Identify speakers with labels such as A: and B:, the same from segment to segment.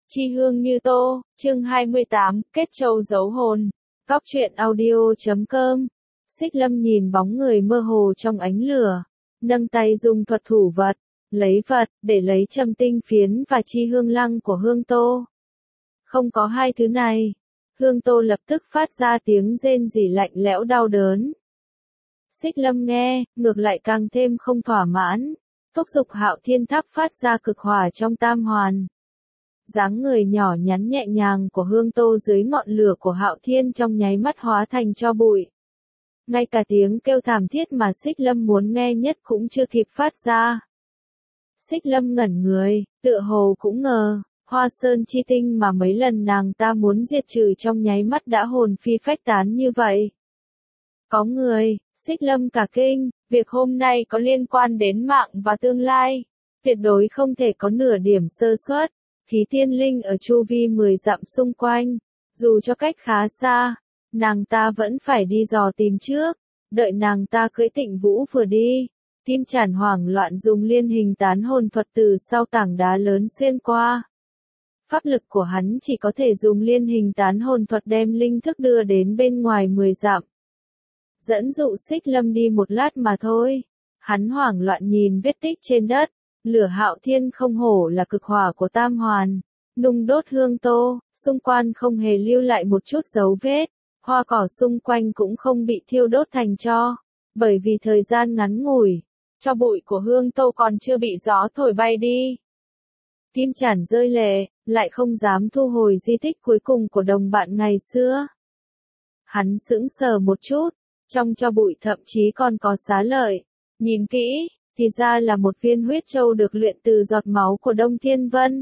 A: Chi hương như tô, chương 28, kết châu giấu hồn. Góc truyện audio.com. Xích Lâm nhìn bóng người mơ hồ trong ánh lửa, nâng tay dùng thuật thủ vật, lấy vật, để lấy châm tinh phiến và chi hương lăng của hương tô. Không có hai thứ này, hương tô lập tức phát ra tiếng rên rỉ lạnh lẽo đau đớn. Xích Lâm nghe, ngược lại càng thêm không thỏa mãn, thúc giục Hạo Thiên Tháp phát ra cực hỏa trong tam hoàn. Dáng người nhỏ nhắn nhẹ nhàng của hương tô dưới ngọn lửa của Hạo Thiên trong nháy mắt hóa thành tro bụi. Ngay cả tiếng kêu thảm thiết mà Xích Lâm muốn nghe nhất cũng chưa kịp phát ra. Xích Lâm ngẩn người, tựa hồ cũng ngờ, Hoa Sơn chi tinh mà mấy lần nàng ta muốn diệt trừ trong nháy mắt đã hồn phi phách tán như vậy. Có người, Xích Lâm cả kinh, việc hôm nay có liên quan đến mạng và tương lai, tuyệt đối không thể có nửa điểm sơ suất. Khí tiên linh ở chu vi 10 dặm xung quanh, dù cho cách khá xa, nàng ta vẫn phải đi dò tìm trước, đợi nàng ta cưỡi Tịnh Vũ vừa đi. Kim Chản hoảng loạn dùng liên hình tán hồn thuật từ sau tảng đá lớn xuyên qua. Pháp lực của hắn chỉ có thể dùng liên hình tán hồn thuật đem linh thức đưa đến bên ngoài 10 dặm. Dẫn dụ Xích Lâm đi một lát mà thôi, hắn hoảng loạn nhìn vết tích trên đất. Lửa Hạo Thiên không hổ là cực hỏa của tam hoàn, nung đốt hương tô, xung quanh không hề lưu lại một chút dấu vết, hoa cỏ xung quanh cũng không bị thiêu đốt thành tro, bởi vì thời gian ngắn ngủi, tro bụi của hương tô còn chưa bị gió thổi bay đi. Kim Chản rơi lệ, lại không dám thu hồi di tích cuối cùng của đồng bạn ngày xưa. Hắn sững sờ một chút, trong tro bụi thậm chí còn có xá lợi, nhìn kỹ. Thì ra là một viên huyết châu được luyện từ giọt máu của Đông Thiên Vân.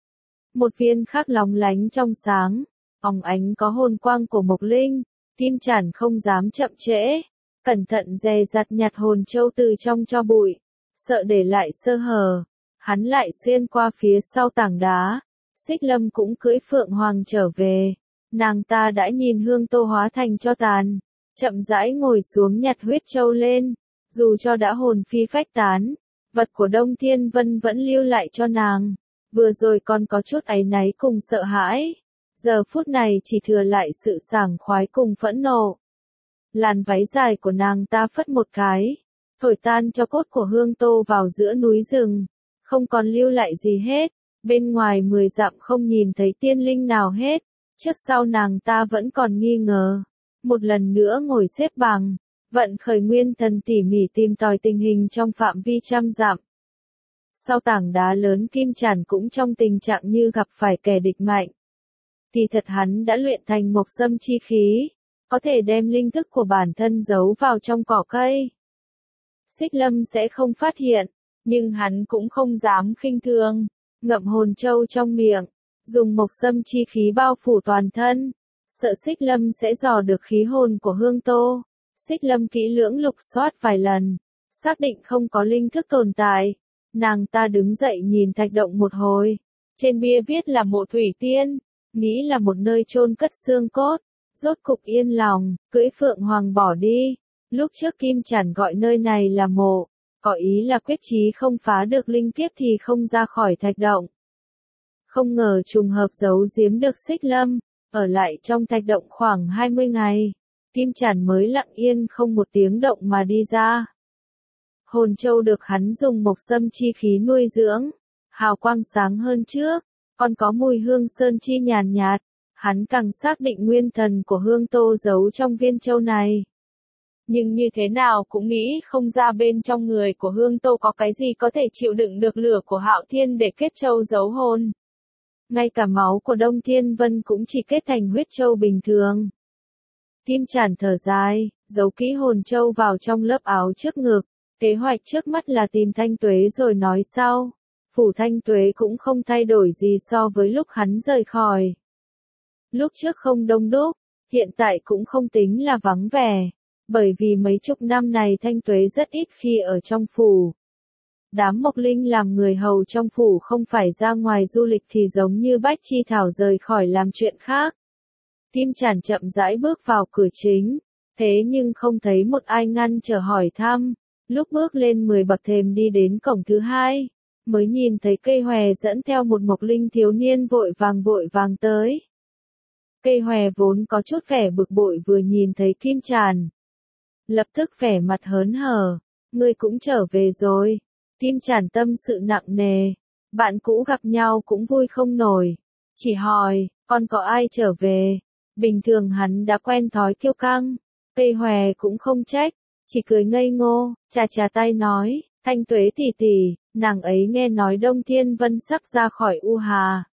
A: Một viên khác lóng lánh trong sáng, óng ánh có hồn quang của Mộc Linh, Kim Chản không dám chậm trễ, cẩn thận dè dặt nhặt hồn châu từ trong tro bụi, sợ để lại sơ hở, hắn lại xuyên qua phía sau tảng đá. Xích Lâm cũng cưỡi Phượng Hoàng trở về, nàng ta đã nhìn hương tô hóa thành tro tàn, chậm rãi ngồi xuống nhặt huyết châu lên. Dù cho đã hồn phi phách tán, vật của Đông Thiên Vân vẫn lưu lại cho nàng. Vừa rồi còn có chút áy náy cùng sợ hãi. Giờ phút này chỉ thừa lại sự sảng khoái cùng phẫn nộ. Làn váy dài của nàng ta phất một cái, thổi tan cho cốt của hương tô vào giữa núi rừng. Không còn lưu lại gì hết. Bên ngoài 10 dặm không nhìn thấy tiên linh nào hết. Trước sau nàng ta vẫn còn nghi ngờ. Một lần nữa ngồi xếp bằng. Vận khởi nguyên thần tỉ mỉ tìm tòi tình hình trong phạm vi trăm dặm. Sau tảng đá lớn Kim Chản cũng trong tình trạng như gặp phải kẻ địch mạnh. Thì thật hắn đã luyện thành mộc sâm chi khí, có thể đem linh thức của bản thân giấu vào trong cỏ cây. Xích Lâm sẽ không phát hiện, nhưng hắn cũng không dám khinh thường, ngậm hồn châu trong miệng, dùng mộc sâm chi khí bao phủ toàn thân, sợ Xích Lâm sẽ dò được khí hồn của hương tô. Xích Lâm kỹ lưỡng lục soát vài lần, xác định không có linh thức tồn tại. Nàng ta đứng dậy nhìn thạch động một hồi. Trên bia viết là mộ thủy tiên, nghĩ là một nơi chôn cất xương cốt. Rốt cục yên lòng, cưỡi Phượng Hoàng bỏ đi. Lúc trước Kim Chản gọi nơi này là mộ, có ý là quyết chí không phá được linh kiếp thì không ra khỏi thạch động. Không ngờ trùng hợp giấu giếm được Xích Lâm, ở lại trong thạch động khoảng 20 ngày. Kim Chản mới lặng yên không một tiếng động mà đi ra. Hồn châu được hắn dùng mộc sâm chi khí nuôi dưỡng, hào quang sáng hơn trước, còn có mùi hương sơn chi nhàn nhạt, hắn càng xác định nguyên thần của hương tô giấu trong viên châu này. Nhưng như thế nào cũng nghĩ không ra bên trong người của hương tô có cái gì có thể chịu đựng được lửa của Hạo Thiên để kết châu giấu hồn. Ngay cả máu của Đông Thiên Vân cũng chỉ kết thành huyết châu bình thường. Kim Chản thở dài, giấu kỹ hồn châu vào trong lớp áo trước ngực, kế hoạch trước mắt là tìm Thanh Tuế rồi nói sau. Phủ Thanh Tuế cũng không thay đổi gì so với lúc hắn rời khỏi. Lúc trước không đông đúc, hiện tại cũng không tính là vắng vẻ, bởi vì mấy chục năm này Thanh Tuế rất ít khi ở trong phủ. Đám Mộc Linh làm người hầu trong phủ không phải ra ngoài du lịch thì giống như Bách Chi Thảo rời khỏi làm chuyện khác. Kim Chản chậm rãi bước vào cửa chính, thế nhưng không thấy một ai ngăn trở hỏi thăm. Lúc bước lên 10 bậc thềm đi đến cổng thứ hai, mới nhìn thấy cây hòe dẫn theo một mộc linh thiếu niên vội vàng tới. Cây hòe vốn có chút vẻ bực bội vừa nhìn thấy Kim Tràn. Lập tức vẻ mặt hớn hở, ngươi cũng trở về rồi. Kim Tràn tâm sự nặng nề, bạn cũ gặp nhau cũng vui không nổi. Chỉ hỏi, còn có ai trở về? Bình thường hắn đã quen thói kiêu căng, cây hòe cũng không trách, chỉ cười ngây ngô, chà tay nói, Thanh Tuế tỷ tỷ, nàng ấy nghe nói Đông Thiên Vân sắp ra khỏi U Hà.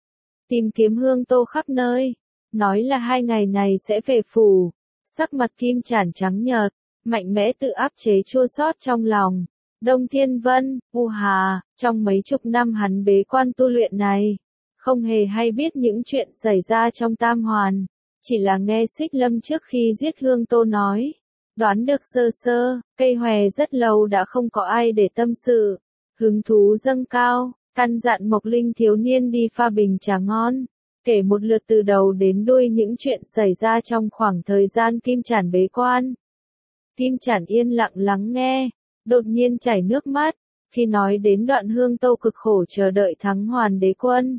A: Tìm kiếm Hương Tô khắp nơi, nói là 2 ngày này sẽ về phủ. Sắc mặt Kim Tràn trắng nhợt, mạnh mẽ tự áp chế chua xót trong lòng. Đông Thiên Vân, U Hà, trong mấy chục năm hắn bế quan tu luyện này, không hề hay biết những chuyện xảy ra trong Tam Hoàn, chỉ là nghe Xích Lâm trước khi giết Hương Tô nói, đoán được sơ sơ, cây hòe rất lâu đã không có ai để tâm sự, hứng thú dâng cao, căn dặn Mộc Linh thiếu niên đi pha bình trà ngon, kể một lượt từ đầu đến đuôi những chuyện xảy ra trong khoảng thời gian Kim Tràn bế quan. Kim Tràn yên lặng lắng nghe, đột nhiên chảy nước mắt, khi nói đến đoạn Hương Tô cực khổ chờ đợi thắng Hoàn đế quân.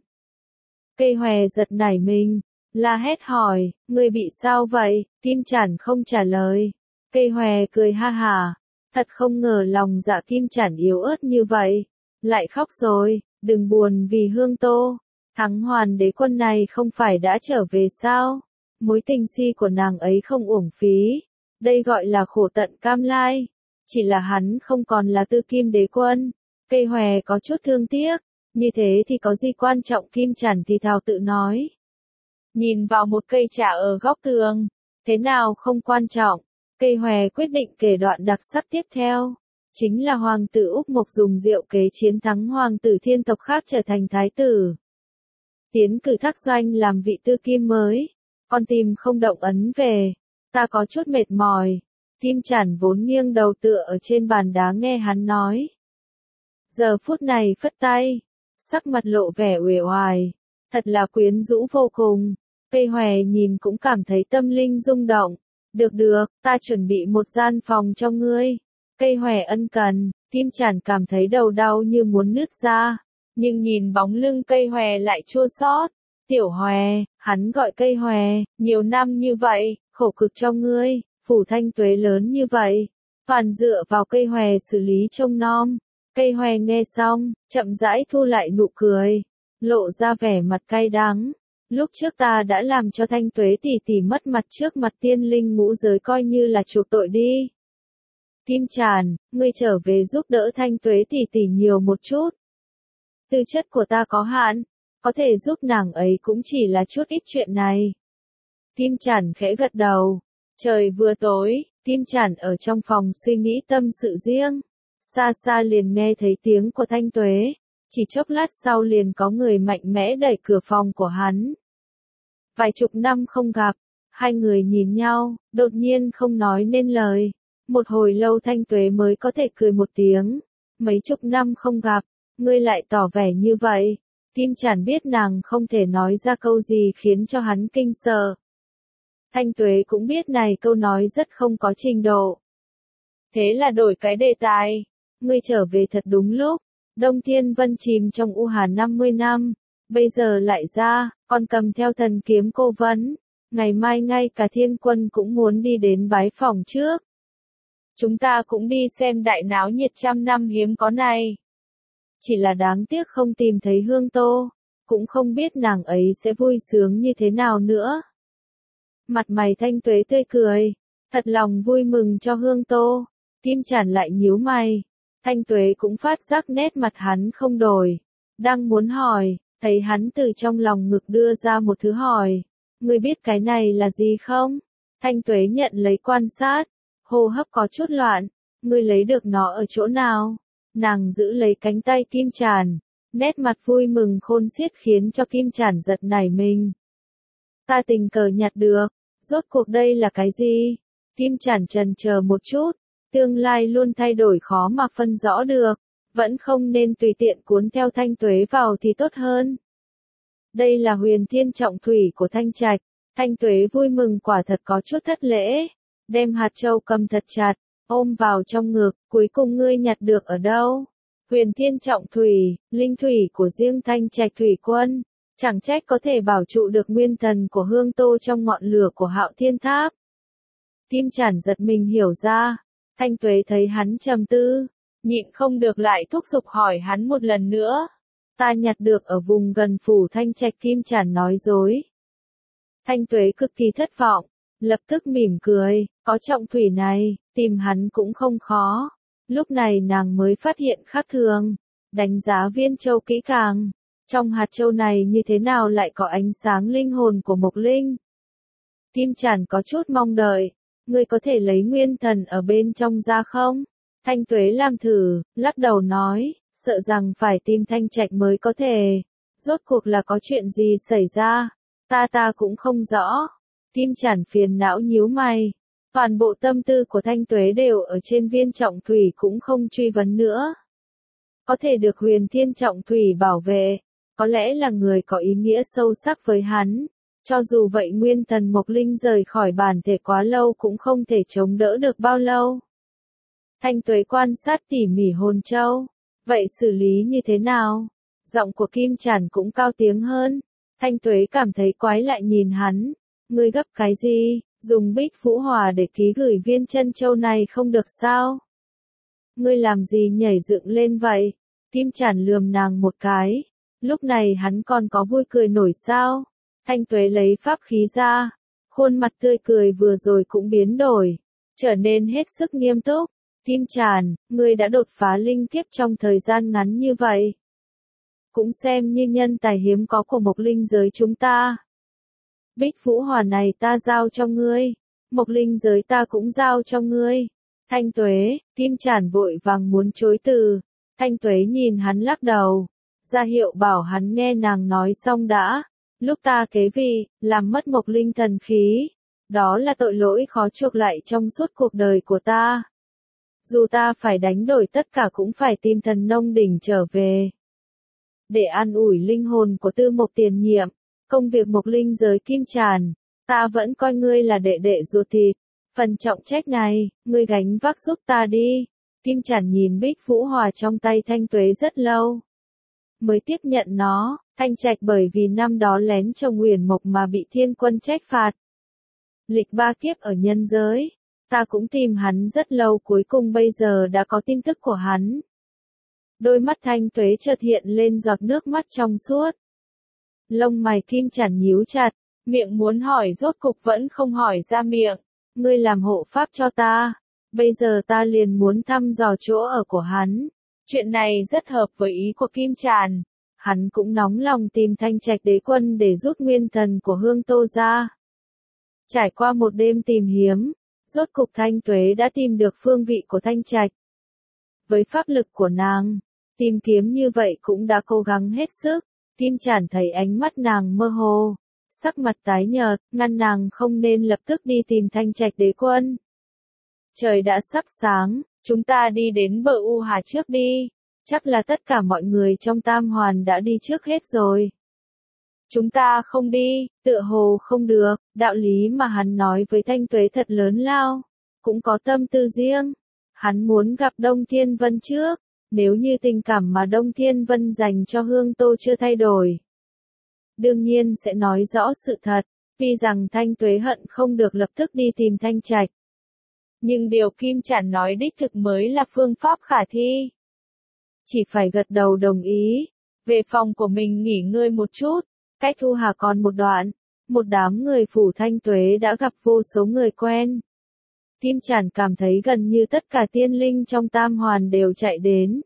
A: Cây hòe giật nảy mình, la hét hỏi, ngươi bị sao vậy? Kim Tràn không trả lời. Cây hòe cười ha hả, thật không ngờ lòng dạ Kim Tràn yếu ớt như vậy. Lại khóc rồi, đừng buồn vì Hương Tô. Thắng Hoàn đế quân này không phải đã trở về sao? Mối tình si của nàng ấy không uổng phí. Đây gọi là khổ tận cam lai. Chỉ là hắn không còn là Tư Kim đế quân. Cây hòe có chút thương tiếc. Như thế thì có gì quan trọng? Kim Tràn thì thào tự nói. Nhìn vào một cây trà ở góc tường. Thế nào không quan trọng? Cây hòe quyết định kể đoạn đặc sắc tiếp theo. Chính là hoàng tử Úc Mộc dùng diệu kế chiến thắng hoàng tử thiên tộc khác trở thành thái tử. Tiến cử Thác Doanh làm vị Tư Kim mới. Con tim không động ấn về. Ta có chút mệt mỏi. Kim Tràn vốn nghiêng đầu tựa ở trên bàn đá nghe hắn nói. Giờ phút này phất tay. Sắc mặt lộ vẻ uể oải. Thật là quyến rũ vô cùng. Cây hòe nhìn cũng cảm thấy tâm linh rung động. Được, ta chuẩn bị một gian phòng cho ngươi. Cây hòe ân cần, Kim Tràn cảm thấy đầu đau như muốn nứt ra. Nhưng nhìn bóng lưng cây hòe lại chua xót. Tiểu hòe, hắn gọi cây hòe, nhiều năm như vậy, khổ cực cho ngươi, phủ Thanh Tuế lớn như vậy. Toàn dựa vào cây hòe xử lý trông nom. Cây hòe nghe xong, chậm rãi thu lại nụ cười. Lộ ra vẻ mặt cay đắng. Lúc trước ta đã làm cho Thanh Tuế tỷ tỷ mất mặt trước mặt tiên linh ngũ giới coi như là chuộc tội đi. Kim Tràn, ngươi trở về giúp đỡ Thanh Tuế tỷ tỷ nhiều một chút. Tư chất của ta có hạn, có thể giúp nàng ấy cũng chỉ là chút ít chuyện này. Kim Tràn khẽ gật đầu. Trời vừa tối, Kim Tràn ở trong phòng suy nghĩ tâm sự riêng. Xa xa liền nghe thấy tiếng của Thanh Tuế. Chỉ chốc lát sau liền có người mạnh mẽ đẩy cửa phòng của hắn. Vài chục năm không gặp, hai người nhìn nhau, đột nhiên không nói nên lời. Một hồi lâu Thanh Tuế mới có thể cười một tiếng. Mấy chục năm không gặp, ngươi lại tỏ vẻ như vậy. Kim Tràn biết nàng không thể nói ra câu gì khiến cho hắn kinh sợ. Thanh Tuế cũng biết này câu nói rất không có trình độ. Thế là đổi cái đề tài. Ngươi trở về thật đúng lúc. Đông Thiên Vân chìm trong U Hà 50 năm. Bây giờ lại ra, còn cầm theo thần kiếm cô vấn. Ngày mai ngay cả Thiên Quân cũng muốn đi đến bái phỏng trước. Chúng ta cũng đi xem đại náo nhiệt 100 năm hiếm có này. Chỉ là đáng tiếc không tìm thấy Hương Tô. Cũng không biết nàng ấy sẽ vui sướng như thế nào nữa. Mặt mày Thanh Tuế tươi cười. Thật lòng vui mừng cho Hương Tô. Kim Tràn lại nhíu mày. Thanh Tuế cũng phát giác nét mặt hắn không đổi. Đang muốn hỏi, thấy hắn từ trong lòng ngực đưa ra một thứ hỏi. Ngươi biết cái này là gì không? Thanh Tuế nhận lấy quan sát. Hô hấp có chút loạn. Ngươi lấy được nó ở chỗ nào? Nàng giữ lấy cánh tay Kim Tràn. Nét mặt vui mừng khôn xiết khiến cho Kim Tràn giật nảy mình. Ta tình cờ nhặt được. Rốt cuộc đây là cái gì? Kim Tràn chần chờ một chút. Tương lai luôn thay đổi khó mà phân rõ được. Vẫn không nên tùy tiện cuốn theo Thanh Tuế vào thì tốt hơn. Đây là Huyền Thiên Trọng Thủy của Thanh Trạch. Thanh Tuế vui mừng quả thật có chút thất lễ. Đem hạt châu cầm thật chặt, ôm vào trong ngực, cuối cùng ngươi nhặt được ở đâu? Huyền Thiên Trọng Thủy, linh thủy của riêng Thanh Trạch Thủy Quân, chẳng trách có thể bảo trụ được nguyên thần của Hương Tô trong ngọn lửa của Hạo Thiên Tháp. Kim Chản giật mình hiểu ra, Thanh Tuế thấy hắn trầm tư, nhịn không được lại thúc giục hỏi hắn một lần nữa. Ta nhặt được ở vùng gần phủ Thanh Trạch. Kim Chản nói dối. Thanh Tuế cực kỳ thất vọng, lập tức mỉm cười, có trọng thủy này, tìm hắn cũng không khó. Lúc này nàng mới phát hiện khác thường, đánh giá viên châu kỹ càng. Trong hạt châu này như thế nào lại có ánh sáng linh hồn của Mộc Linh? Kim Chản có chút mong đợi, ngươi có thể lấy nguyên thần ở bên trong ra không? Thanh Tuế làm thử, lắc đầu nói, sợ rằng phải tìm Thanh Trạch mới có thể. Rốt cuộc là có chuyện gì xảy ra? Ta cũng không rõ. Kim Chản phiền não nhíu mày. Toàn bộ tâm tư của Thanh Tuế đều ở trên viên trọng thủy cũng không truy vấn nữa. Có thể được Huyền Thiên Trọng Thủy bảo vệ, có lẽ là người có ý nghĩa sâu sắc với hắn. Cho dù vậy nguyên thần Mộc Linh rời khỏi bản thể quá lâu cũng không thể chống đỡ được bao lâu. Thanh Tuế quan sát tỉ mỉ hồn châu. Vậy xử lý như thế nào? Giọng của Kim Chản cũng cao tiếng hơn. Thanh Tuế cảm thấy quái lại nhìn hắn. Ngươi gấp cái gì? Dùng Bích Vũ Hỏa để ký gửi viên chân châu này không được sao? Ngươi làm gì nhảy dựng lên vậy? Kim Chản lườm nàng một cái. Lúc này hắn còn có vui cười nổi sao? Thanh Tuế lấy pháp khí ra. Khuôn mặt tươi cười vừa rồi cũng biến đổi, trở nên hết sức nghiêm túc. Kim Chản, ngươi đã đột phá linh kiếp trong thời gian ngắn như vậy. Cũng xem như nhân tài hiếm có của Mộc Linh giới chúng ta. Bích Vũ Hỏa này ta giao cho ngươi, Mộc Linh giới ta cũng giao cho ngươi. Thanh Tuế, Kim Chản vội vàng muốn chối từ. Thanh Tuế nhìn hắn lắc đầu, ra hiệu bảo hắn nghe nàng nói xong đã. Lúc ta kế vị, làm mất Mộc Linh thần khí, đó là tội lỗi khó chuộc lại trong suốt cuộc đời của ta. Dù ta phải đánh đổi tất cả cũng phải tìm Thần Nông Đỉnh trở về. Để an ủi linh hồn của Tư Mộc tiền nhiệm, công việc Mộc Linh giới Kim Chản, ta vẫn coi ngươi là đệ đệ ruột thịt. Phần trọng trách này, ngươi gánh vác giúp ta đi. Kim Chản nhìn Bích Vũ Hỏa trong tay Thanh Tuế rất lâu, mới tiếp nhận nó. Thanh Trạch bởi vì năm đó lén trồng huyền mộc mà bị thiên quân trách phạt. Lịch 3 kiếp ở nhân giới, ta cũng tìm hắn rất lâu, cuối cùng bây giờ đã có tin tức của hắn. Đôi mắt Thanh Tuế chợt hiện lên giọt nước mắt trong suốt. Lông mày Kim Chản nhíu chặt, miệng muốn hỏi rốt cục vẫn không hỏi ra miệng. Ngươi làm hộ pháp cho ta, bây giờ ta liền muốn thăm dò chỗ ở của hắn. Chuyện này rất hợp với ý của Kim Chản. Hắn cũng nóng lòng tìm Thanh Trạch đế quân để rút nguyên thần của Hương Tô ra. Trải qua một đêm tìm hiếm, rốt cục Thanh Tuế đã tìm được phương vị của Thanh Trạch. Với pháp lực của nàng, tìm kiếm như vậy cũng đã cố gắng hết sức. Kim Chản thấy ánh mắt nàng mơ hồ, sắc mặt tái nhợt, ngăn nàng không nên lập tức đi tìm Thanh Trạch đế quân. Trời đã sắp sáng, chúng ta đi đến bờ U Hà trước đi. Chắc là tất cả mọi người trong Tam Hoàn đã đi trước hết rồi. Chúng ta không đi, tựa hồ không được. Đạo lý mà hắn nói với Thanh Tuế thật lớn lao, cũng có tâm tư riêng. Hắn muốn gặp Đông Thiên Vân trước, nếu như tình cảm mà Đông Thiên Vân dành cho Hương Tô chưa thay đổi, đương nhiên sẽ nói rõ sự thật. Tuy rằng Thanh Tuế hận không được lập tức đi tìm Thanh Trạch, nhưng điều Kim Chản nói đích thực mới là phương pháp khả thi. Chỉ phải gật đầu đồng ý. Về phòng của mình nghỉ ngơi một chút. Cách Thu Hà còn một đoạn, một đám người phủ Thanh Tuế đã gặp vô số người quen. Kim Chản cảm thấy gần như tất cả tiên linh trong Tam Hoàn đều chạy đến.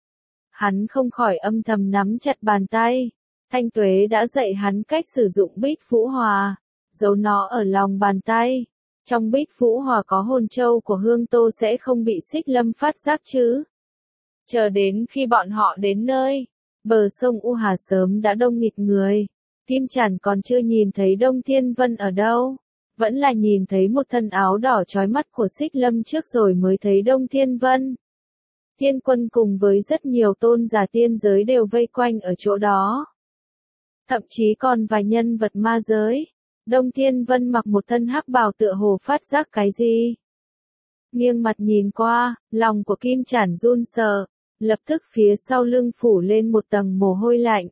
A: Hắn không khỏi âm thầm nắm chặt bàn tay. Thanh Tuế đã dạy hắn cách sử dụng Bích Vũ Hỏa, giấu nó ở lòng bàn tay. Trong Bích Vũ Hỏa có hồn châu của Hương Tô sẽ không bị Xích Lâm phát giác chứ. Chờ đến khi bọn họ đến nơi, bờ sông U Hà sớm đã đông nghịt người. Kim Chản còn chưa nhìn thấy Đông Thiên Vân ở đâu, vẫn là nhìn thấy một thân áo đỏ chói mắt của Xích Lâm trước rồi mới thấy Đông Thiên Vân. Thiên quân cùng với rất nhiều tôn giả tiên giới đều vây quanh ở chỗ đó. Thậm chí còn vài nhân vật ma giới. Đông Thiên Vân mặc một thân hắc bào tựa hồ phát giác cái gì. Nghiêng mặt nhìn qua, lòng của Kim Chản run sợ. Lập tức phía sau lưng phủ lên một tầng mồ hôi lạnh.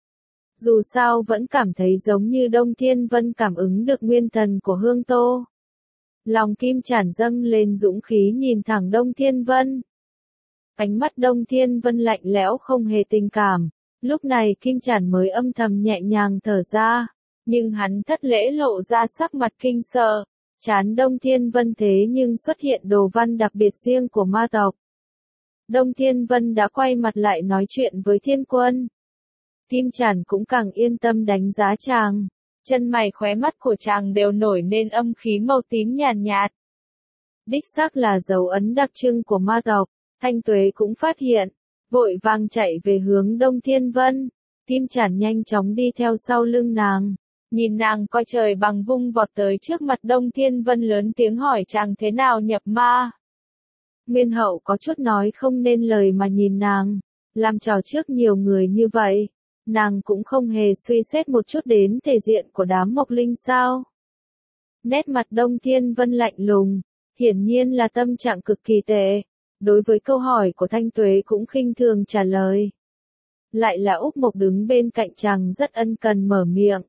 A: Dù sao vẫn cảm thấy giống như Đông Thiên Vân cảm ứng được nguyên thần của Hương Tô. Lòng Kim Chản dâng lên dũng khí nhìn thẳng Đông Thiên Vân. Ánh mắt Đông Thiên Vân lạnh lẽo không hề tình cảm. Lúc này Kim Chản mới âm thầm nhẹ nhàng thở ra. Nhưng hắn thất lễ lộ ra sắc mặt kinh sợ. Chán Đông Thiên Vân thế nhưng xuất hiện đồ văn đặc biệt riêng của ma tộc. Đông Thiên Vân đã quay mặt lại nói chuyện với Thiên Quân. Kim Chản cũng càng yên tâm đánh giá chàng. Chân mày khóe mắt của chàng đều nổi lên âm khí màu tím nhàn nhạt. Đích xác là dấu ấn đặc trưng của ma tộc. Thanh Tuế cũng phát hiện, vội vàng chạy về hướng Đông Thiên Vân. Kim Chản nhanh chóng đi theo sau lưng nàng. Nhìn nàng coi trời bằng vung vọt tới trước mặt Đông Thiên Vân lớn tiếng hỏi chàng thế nào nhập ma. Nguyên Hậu có chút nói không nên lời mà nhìn nàng. Làm trò trước nhiều người như vậy. Nàng cũng không hề suy xét một chút đến thể diện của đám Mộc Linh sao. Nét mặt Đông Thiên Vân lạnh lùng. Hiển nhiên là tâm trạng cực kỳ tệ. Đối với câu hỏi của Thanh Tuế cũng khinh thường trả lời. Lại là Úc Mộc đứng bên cạnh chàng rất ân cần mở miệng.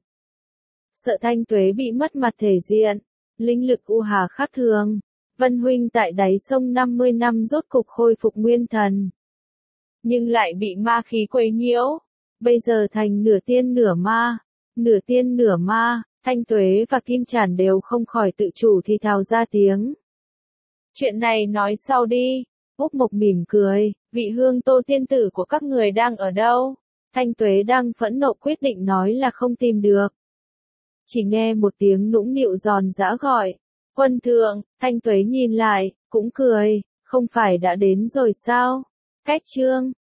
A: Sợ Thanh Tuế bị mất mặt thể diện. Linh lực u hà khác thường. Vân huynh tại đáy sông 50 năm rốt cục khôi phục nguyên thần. Nhưng lại bị ma khí quấy nhiễu. Bây giờ thành nửa tiên nửa ma. Nửa tiên nửa ma. Thanh Tuế và Kim Chản đều không khỏi tự chủ thì thào ra tiếng. Chuyện này nói sau đi. Úc Mộc mỉm cười. Vị Hương Tô tiên tử của các người đang ở đâu? Thanh Tuế đang phẫn nộ quyết định nói là không tìm được. Chỉ nghe một tiếng nũng nịu giòn giã gọi. Quân thượng. Thanh Tuế nhìn lại, cũng cười. Không phải đã đến rồi sao? Cách chương